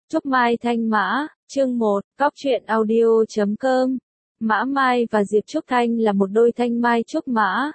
Trúc Mai Thanh Mã, chương 1, Cóc truyện audio.com. Mã Mai và Diệp Trúc Thanh là một đôi thanh mai trúc mã.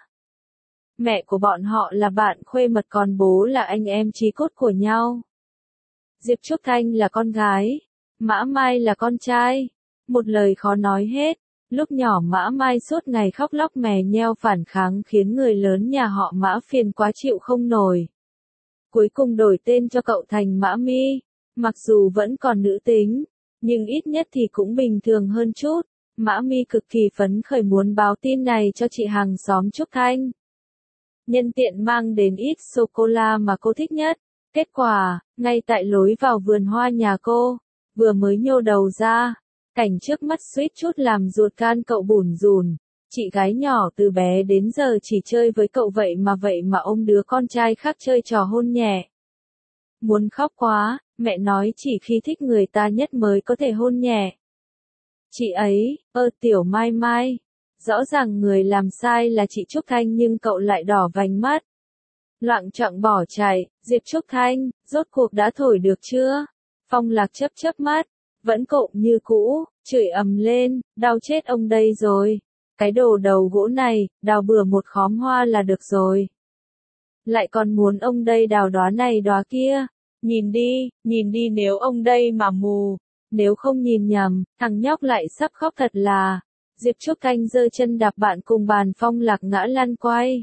Mẹ của bọn họ là bạn khuê mật còn bố là anh em chí cốt của nhau. Diệp Trúc Thanh là con gái, Mã Mai là con trai. Một lời khó nói hết. Lúc nhỏ Mã Mai suốt ngày khóc lóc mè nheo phản kháng khiến người lớn nhà họ Mã phiền quá chịu không nổi. Cuối cùng đổi tên cho cậu thành Mã Mi. Mặc dù vẫn còn nữ tính, nhưng ít nhất thì cũng bình thường hơn chút. Mã Mi cực kỳ phấn khởi muốn báo tin này cho chị hàng xóm Trúc Thanh. Nhân tiện mang đến ít sô-cô-la mà cô thích nhất. Kết quả, ngay tại lối vào vườn hoa nhà cô, vừa mới nhô đầu ra, cảnh trước mắt suýt chút làm ruột gan cậu bủn rủn. Chị gái nhỏ từ bé đến giờ chỉ chơi với cậu vậy mà ôm đứa con trai khác chơi trò hôn nhẹ. Muốn khóc quá, mẹ nói chỉ khi thích người ta nhất mới có thể hôn nhẹ. Chị ấy, Tiểu Mai Mai. Rõ ràng người làm sai là chị Trúc Thanh nhưng cậu lại đỏ vành mắt. Loạng choạng bỏ chạy, Diệp Trúc Thanh, rốt cuộc đã thổi được chưa? Phong Lạc chớp mắt, vẫn cộm như cũ, chửi ầm lên, đau chết ông đây rồi. Cái đồ đầu gỗ này, đào bừa một khóm hoa là được rồi. Lại còn muốn ông đây đào đóa này đóa kia. Nhìn đi nếu ông đây mà mù. Nếu không nhìn nhầm, thằng nhóc lại sắp khóc thật là. Diệp Trúc Thanh giơ chân đạp bạn cùng bàn Phong Lạc ngã lăn quay.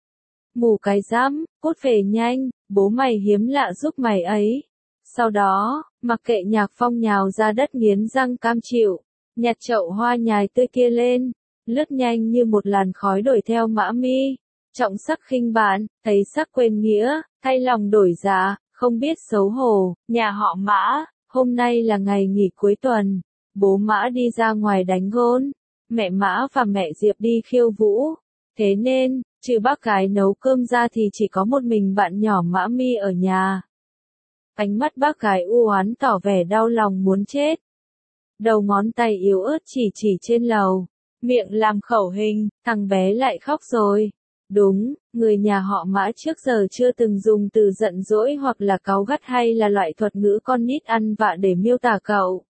Mù cái rắm, cút về nhanh, bố mày hiếm lạ giúp mày ấy. Sau đó, mặc kệ Nhạc Phong nhào ra đất nghiến răng cam chịu, nhặt chậu hoa nhài tươi kia lên, lướt nhanh như một làn khói đuổi theo Mã Mi. Trọng sắc khinh bạn, thấy sắc quên nghĩa, thay lòng đổi dạ, không biết xấu hổ. Nhà họ Mã, hôm nay là ngày nghỉ cuối tuần, bố Mã đi ra ngoài đánh gôn, mẹ Mã và mẹ Diệp đi khiêu vũ. Thế nên, trừ bác gái nấu cơm ra thì chỉ có một mình bạn nhỏ Mã Mi ở nhà. Ánh mắt bác gái u oán tỏ vẻ đau lòng muốn chết. Đầu ngón tay yếu ớt chỉ trên lầu, miệng làm khẩu hình, thằng bé lại khóc rồi. Đúng, người nhà họ Mã trước giờ chưa từng dùng từ giận dỗi hoặc là cáu gắt hay là loại thuật ngữ con nít ăn vạ để miêu tả cậu.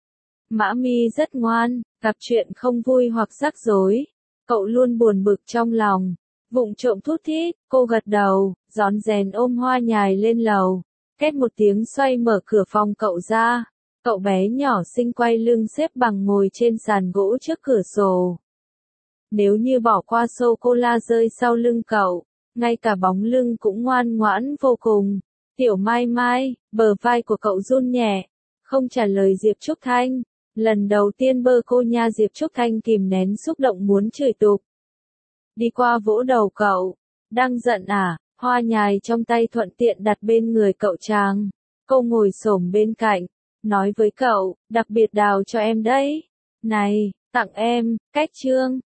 Mã Mi rất ngoan, gặp chuyện không vui hoặc rắc rối, cậu luôn buồn bực trong lòng, vụng trộm thút thít. Cô gật đầu, rón rén ôm hoa nhài lên lầu, két một tiếng xoay mở cửa phòng cậu ra. Cậu bé nhỏ xinh quay lưng xếp bằng ngồi trên sàn gỗ trước cửa sổ. Nếu như bỏ qua sô-cô-la rơi sau lưng cậu, ngay cả bóng lưng cũng ngoan ngoãn vô cùng. Tiểu Mai Mai, bờ vai của cậu run nhẹ, không trả lời Diệp Trúc Thanh. Lần đầu tiên bơ cô nha. Diệp Trúc Thanh kìm nén xúc động muốn chửi tục. Đi qua vỗ đầu cậu, đang giận à? Hoa nhài trong tay thuận tiện đặt bên người cậu chàng. Cô ngồi xổm bên cạnh, nói với cậu, đặc biệt đào cho em đấy. Này, tặng em, cách trương.